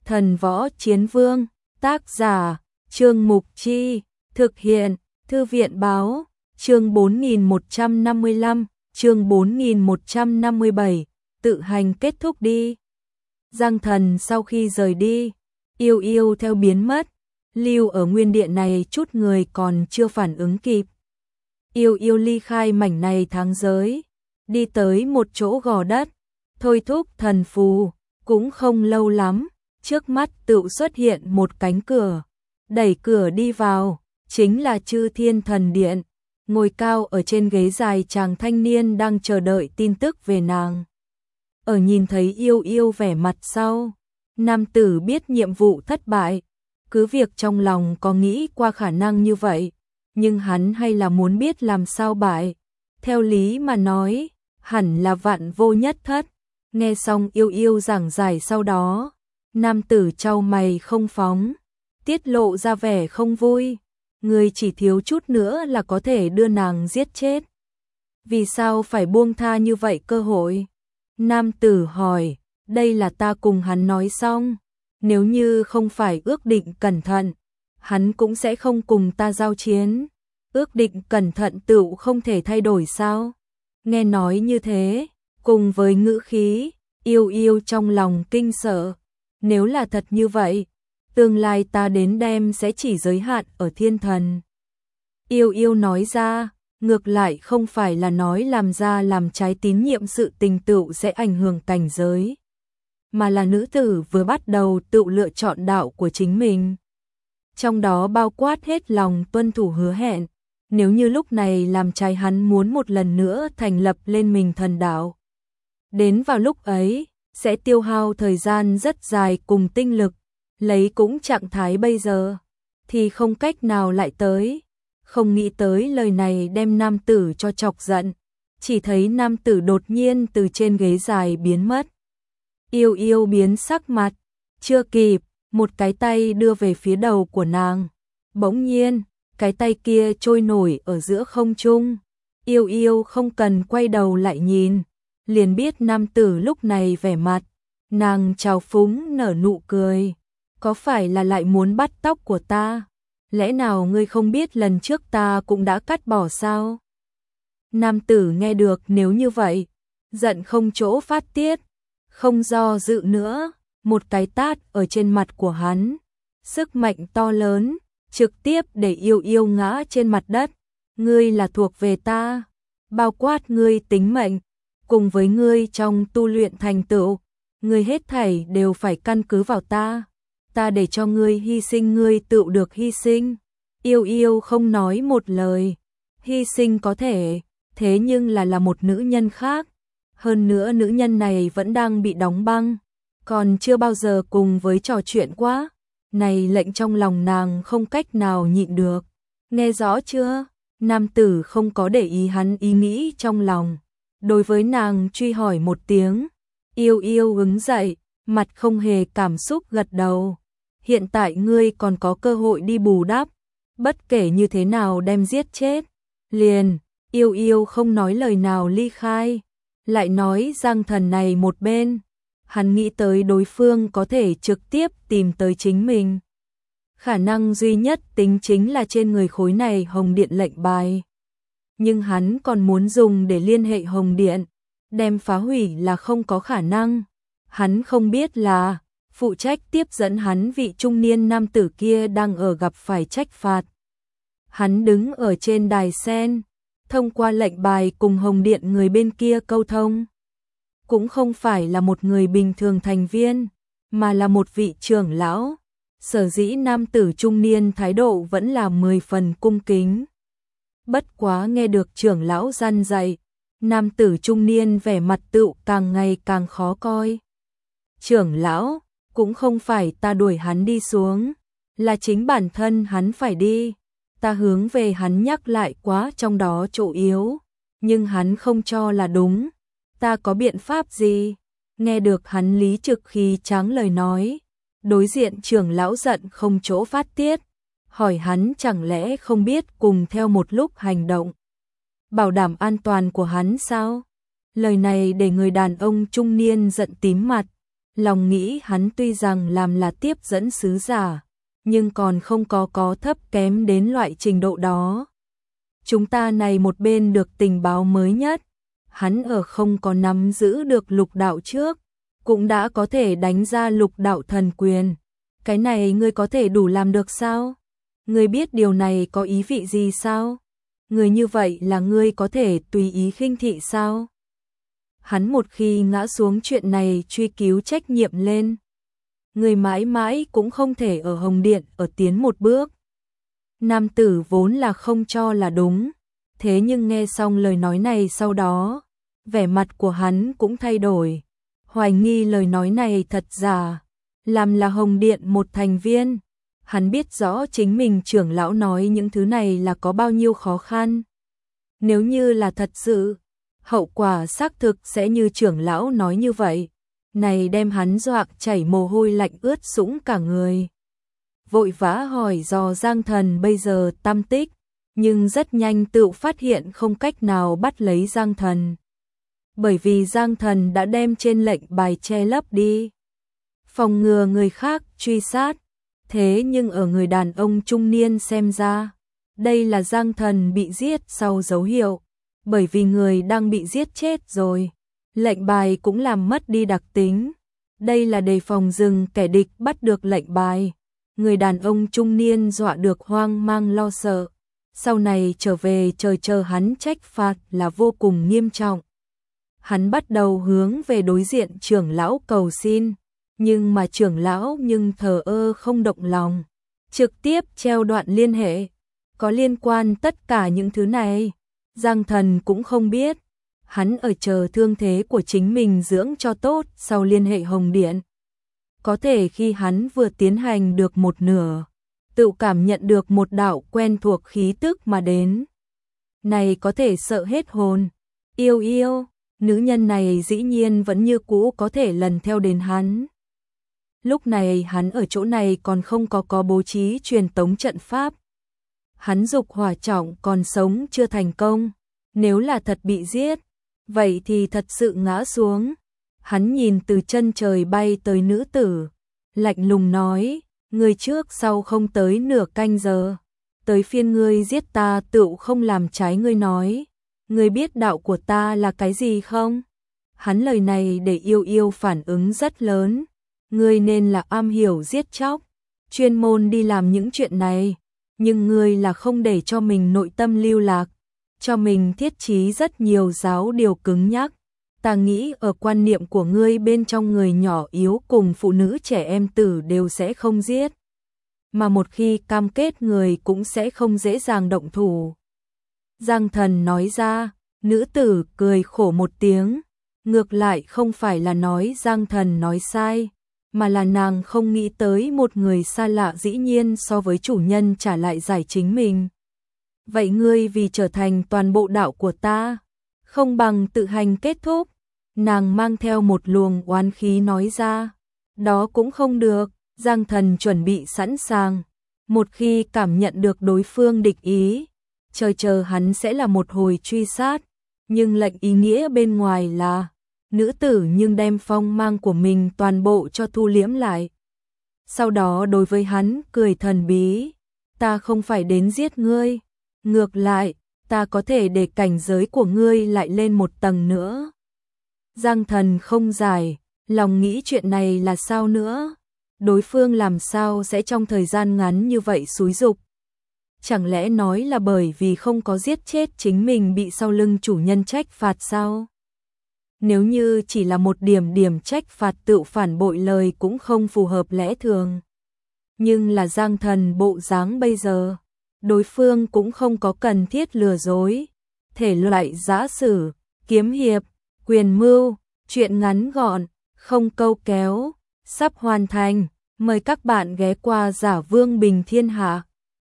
Thần Võ Chiến Vương, tác giả, Trương Mục Chi, thực hiện, Thư viện Báo, chương 4155, chương 4157, tự hành kết thúc đi. Giang Thần sau khi rời đi, Yêu Yêu theo biến mất, lưu ở nguyên địa này chút người còn chưa phản ứng kịp. Yêu Yêu ly khai mảnh này tháng giới, đi tới một chỗ gò đất, thôi thúc thần phù, cũng không lâu lắm, trước mắt tự xuất hiện một cánh cửa, đẩy cửa đi vào, chính là Chư Thiên Thần Điện, ngồi cao ở trên ghế dài chàng thanh niên đang chờ đợi tin tức về nàng. Ở nhìn thấy Yêu Yêu vẻ mặt sau, nam tử biết nhiệm vụ thất bại, cứ việc trong lòng có nghĩ qua khả năng như vậy, nhưng hắn hay là muốn biết làm sao bại. Theo lý mà nói, hẳn là vạn vô nhất thất. Nghe xong Yêu Yêu giảng giải sau đó, nam tử chau mày không phóng, tiết lộ ra vẻ không vui. Người chỉ thiếu chút nữa là có thể đưa nàng giết chết. Vì sao phải buông tha như vậy cơ hội? Nam tử hỏi, đây là ta cùng hắn nói xong, nếu như không phải ước định cẩn thận, hắn cũng sẽ không cùng ta giao chiến. Ước định cẩn thận tựu không thể thay đổi sao? Nghe nói như thế, cùng với ngữ khí, Yêu Yêu trong lòng kinh sợ. Nếu là thật như vậy, tương lai ta đến đem sẽ chỉ giới hạn ở thiên thần. Yêu Yêu nói ra, ngược lại không phải là nói làm ra làm trái tín nhiệm sự tình tựu sẽ ảnh hưởng cảnh giới, mà là nữ tử vừa bắt đầu tự lựa chọn đạo của chính mình. Trong đó bao quát hết lòng tuân thủ hứa hẹn, nếu như lúc này làm trái hắn muốn một lần nữa thành lập lên mình thần đạo. Đến vào lúc ấy, sẽ tiêu hao thời gian rất dài cùng tinh lực, lấy cũng trạng thái bây giờ, thì không cách nào lại tới. Không nghĩ tới lời này đem nam tử cho chọc giận, chỉ thấy nam tử đột nhiên từ trên ghế dài biến mất. Yêu Yêu biến sắc mặt, chưa kịp, một cái tay đưa về phía đầu của nàng. Bỗng nhiên, cái tay kia trôi nổi ở giữa không trung. Yêu Yêu không cần quay đầu lại nhìn, liền biết nam tử lúc này vẻ mặt. Nàng trào phúng nở nụ cười. Có phải là lại muốn bắt tóc của ta? Lẽ nào ngươi không biết lần trước ta cũng đã cắt bỏ sao? Nam tử nghe được nếu như vậy, giận không chỗ phát tiết, không do dự nữa, một cái tát ở trên mặt của hắn, sức mạnh to lớn, trực tiếp để Yêu Yêu ngã trên mặt đất. Ngươi là thuộc về ta, bao quát ngươi tính mệnh, cùng với ngươi trong tu luyện thành tựu, ngươi hết thảy đều phải căn cứ vào ta. Ta để cho ngươi hy sinh ngươi tự được hy sinh. Yêu Yêu không nói một lời, hy sinh có thể, thế nhưng là một nữ nhân khác. Hơn nữa nữ nhân này vẫn đang bị đóng băng, còn chưa bao giờ cùng với trò chuyện quá. Này lệnh trong lòng nàng không cách nào nhịn được. Nghe rõ chưa? Nam tử không có để ý hắn ý nghĩ trong lòng. Đối với nàng truy hỏi một tiếng. Yêu Yêu ứng dậy, mặt không hề cảm xúc gật đầu. Hiện tại ngươi còn có cơ hội đi bù đắp. Bất kể như thế nào đem giết chết. Liền, Yêu Yêu không nói lời nào ly khai. Lại nói Giang Thần này một bên. Hắn nghĩ tới đối phương có thể trực tiếp tìm tới chính mình. Khả năng duy nhất tính chính là trên người khối này Hồng Điện lệnh bài. Nhưng hắn còn muốn dùng để liên hệ Hồng Điện, đem phá hủy là không có khả năng. Hắn không biết là phụ trách tiếp dẫn hắn vị trung niên nam tử kia đang ở gặp phải trách phạt. Hắn đứng ở trên đài sen, thông qua lệnh bài cùng Hồng Điện người bên kia câu thông. Cũng không phải là một người bình thường thành viên, mà là một vị trưởng lão. Sở dĩ nam tử trung niên thái độ vẫn là 10 phần cung kính. Bất quá nghe được trưởng lão răn dạy, nam tử trung niên vẻ mặt tựu càng ngày càng khó coi. Trưởng lão, cũng không phải ta đuổi hắn đi xuống, là chính bản thân hắn phải đi. Ta hướng về hắn nhắc lại quá trong đó chỗ yếu, nhưng hắn không cho là đúng. Ta có biện pháp gì? Nghe được hắn lý trực khí tráng lời nói, đối diện trưởng lão giận không chỗ phát tiết, hỏi hắn chẳng lẽ không biết cùng theo một lúc hành động, bảo đảm an toàn của hắn sao? Lời này để người đàn ông trung niên giận tím mặt, Lòng nghĩ hắn tuy rằng làm là tiếp dẫn sứ giả, nhưng còn không có thấp kém đến loại trình độ đó. Chúng ta này một bên được tình báo mới nhất, hắn ở không có nắm giữ được lục đạo trước, cũng đã có thể đánh ra lục đạo thần quyền. Cái này ngươi có thể đủ làm được sao? Ngươi biết điều này có ý vị gì sao? Người như vậy là ngươi có thể tùy ý khinh thị sao? Hắn một khi ngã xuống chuyện này truy cứu trách nhiệm lên. Người mãi mãi cũng không thể ở Hồng Điện ở tiến một bước. Nam tử vốn là không cho là đúng, thế nhưng nghe xong lời nói này sau đó, vẻ mặt của hắn cũng thay đổi, hoài nghi lời nói này thật giả, làm là Hồng Điện một thành viên. Hắn biết rõ chính mình trưởng lão nói những thứ này là có bao nhiêu khó khăn. Nếu như là thật sự, hậu quả xác thực sẽ như trưởng lão nói như vậy. Này đem hắn dọa chảy mồ hôi lạnh ướt sũng cả người. Vội vã hỏi dò Giang Thần bây giờ tâm tích, nhưng rất nhanh tự phát hiện không cách nào bắt lấy Giang Thần. Bởi vì Giang Thần đã đem trên lệnh bài che lấp đi, phòng ngừa người khác truy sát. Thế nhưng ở người đàn ông trung niên xem ra, đây là Giang Thần bị giết sau dấu hiệu, bởi vì người đang bị giết chết rồi. Lệnh bài cũng làm mất đi đặc tính. Đây là đề phòng dừng kẻ địch bắt được lệnh bài. Người đàn ông trung niên dọa được hoang mang lo sợ. Sau này trở về chờ hắn trách phạt là vô cùng nghiêm trọng. Hắn bắt đầu hướng về đối diện trưởng lão cầu xin. Nhưng mà trưởng lão thờ ơ không động lòng. Trực tiếp treo đoạn liên hệ. Có liên quan tất cả những thứ này, Giang Thần cũng không biết. Hắn ở chờ thương thế của chính mình dưỡng cho tốt sau liên hệ Hồng Điện. Có thể khi hắn vừa tiến hành được một nửa, tự cảm nhận được một đạo quen thuộc khí tức mà đến. Này có thể sợ hết hồn. Yêu, nữ nhân này dĩ nhiên vẫn như cũ có thể lần theo đến hắn. Lúc này hắn ở chỗ này còn không có bố trí truyền tống trận pháp. Hắn dục hỏa trọng còn sống chưa thành công. Nếu là thật bị giết, vậy thì thật sự ngã xuống. Hắn nhìn từ chân trời bay tới nữ tử, lạnh lùng nói, người trước sau không tới nửa canh giờ, tới phiên ngươi giết ta tựu không làm trái ngươi nói. Ngươi biết đạo của ta là cái gì không? Hắn lời này để yêu phản ứng rất lớn. Ngươi nên là am hiểu giết chóc, chuyên môn đi làm những chuyện này, nhưng ngươi là không để cho mình nội tâm lưu lạc, cho mình thiết trí rất nhiều giáo điều cứng nhắc. Ta nghĩ ở quan niệm của ngươi bên trong người nhỏ yếu cùng phụ nữ trẻ em tử đều sẽ không giết. Mà một khi cam kết người cũng sẽ không dễ dàng động thủ. Giang Thần nói ra, nữ tử cười khổ một tiếng. Ngược lại không phải là nói Giang Thần nói sai, mà là nàng không nghĩ tới một người xa lạ dĩ nhiên so với chủ nhân trả lại giải chính mình. Vậy ngươi vì trở thành toàn bộ đạo của ta, không bằng tự hành kết thúc. Nàng mang theo một luồng oán khí nói ra. Đó cũng không được. Giang Thần chuẩn bị sẵn sàng. Một khi cảm nhận được đối phương địch ý, chờ hắn sẽ là một hồi truy sát. Nhưng lệnh ý nghĩa bên ngoài là nữ tử nhưng đem phong mang của mình toàn bộ cho thu liễm lại. Sau đó đối với hắn cười thần bí. Ta không phải đến giết ngươi. Ngược lại, ta có thể để cảnh giới của ngươi lại lên một tầng nữa. Giang Thần không giải, lòng nghĩ chuyện này là sao nữa? Đối phương làm sao sẽ trong thời gian ngắn như vậy xúi giục? Chẳng lẽ nói là bởi vì không có giết chết chính mình bị sau lưng chủ nhân trách phạt sao? Nếu như chỉ là một điểm trách phạt tự phản bội lời cũng không phù hợp lẽ thường. Nhưng là Giang Thần bộ dáng bây giờ, đối phương cũng không có cần thiết lừa dối. Thể loại giã sử, kiếm hiệp, quyền mưu, chuyện ngắn gọn, không câu kéo, sắp hoàn thành. Mời các bạn ghé qua Giả Vương Bình Thiên Hạ.